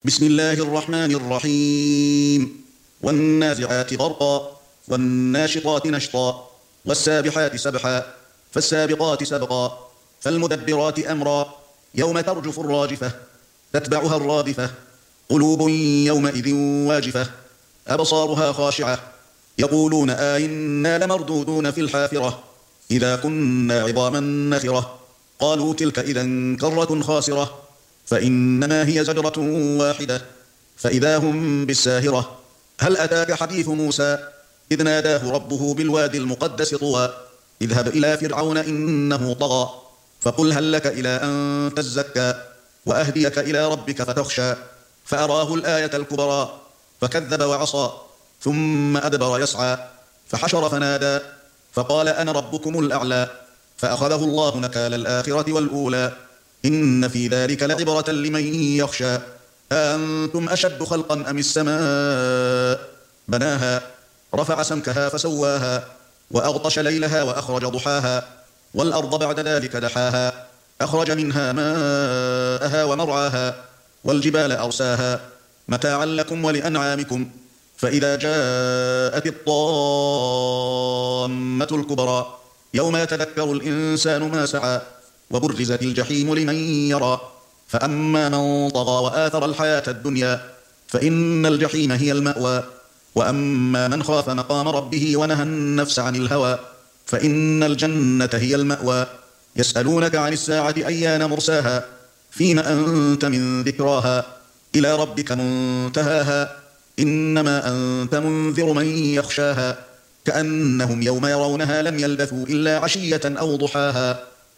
بسم الله الرحمن الرحيم والنازعات غرقا والناشطات نشطا والسابحات سبحا فالسابقات سبقا فالمدبرات أمرا يوم ترجف الراجفة تتبعها الرادفة قلوب يومئذ واجفة أبصارها خاشعة يقولون آئنا لمردودون في الحافرة إذا كنا عظاما نخرة قالوا تلك إذا كرة خاسرة فإنما هي زجرة واحدة فإذا هم بالساهرة هل أتاك حديث موسى إذ ناداه ربه بالوادي المقدس طوى اذهب إلى فرعون إنه طغى فقل هل لك إلى أن تزكى وأهديك إلى ربك فتخشى فأراه الآية الكبرى فكذب وعصى ثم أدبر يسعى فحشر فنادى فقال أنا ربكم الأعلى فأخذه الله نكال الآخرة والأولى إن في ذلك لعبرة لمن يخشى أأنتم أشد خلقا أم السماء بناها رفع سمكها فسواها وأغطش ليلها وأخرج ضحاها والأرض بعد ذلك دحاها أخرج منها ماءها ومرعاها والجبال أرساها متاعا لكم ولأنعامكم فإذا جاءت الطامة الكبرى يوم يتذكر الإنسان ما سعى وبرزت الجحيم لمن يرى فأما من طغى وآثر الحياة الدنيا فإن الجحيم هي المأوى وأما من خاف مقام ربه ونهى النفس عن الهوى فإن الجنة هي المأوى يسألونك عن الساعة أيان مرساها فيم أنت من ذكراها إلى ربك منتهاها إنما أنت منذر من يخشاها كأنهم يوم يرونها لم يلبثوا إلا عشية أو ضحاها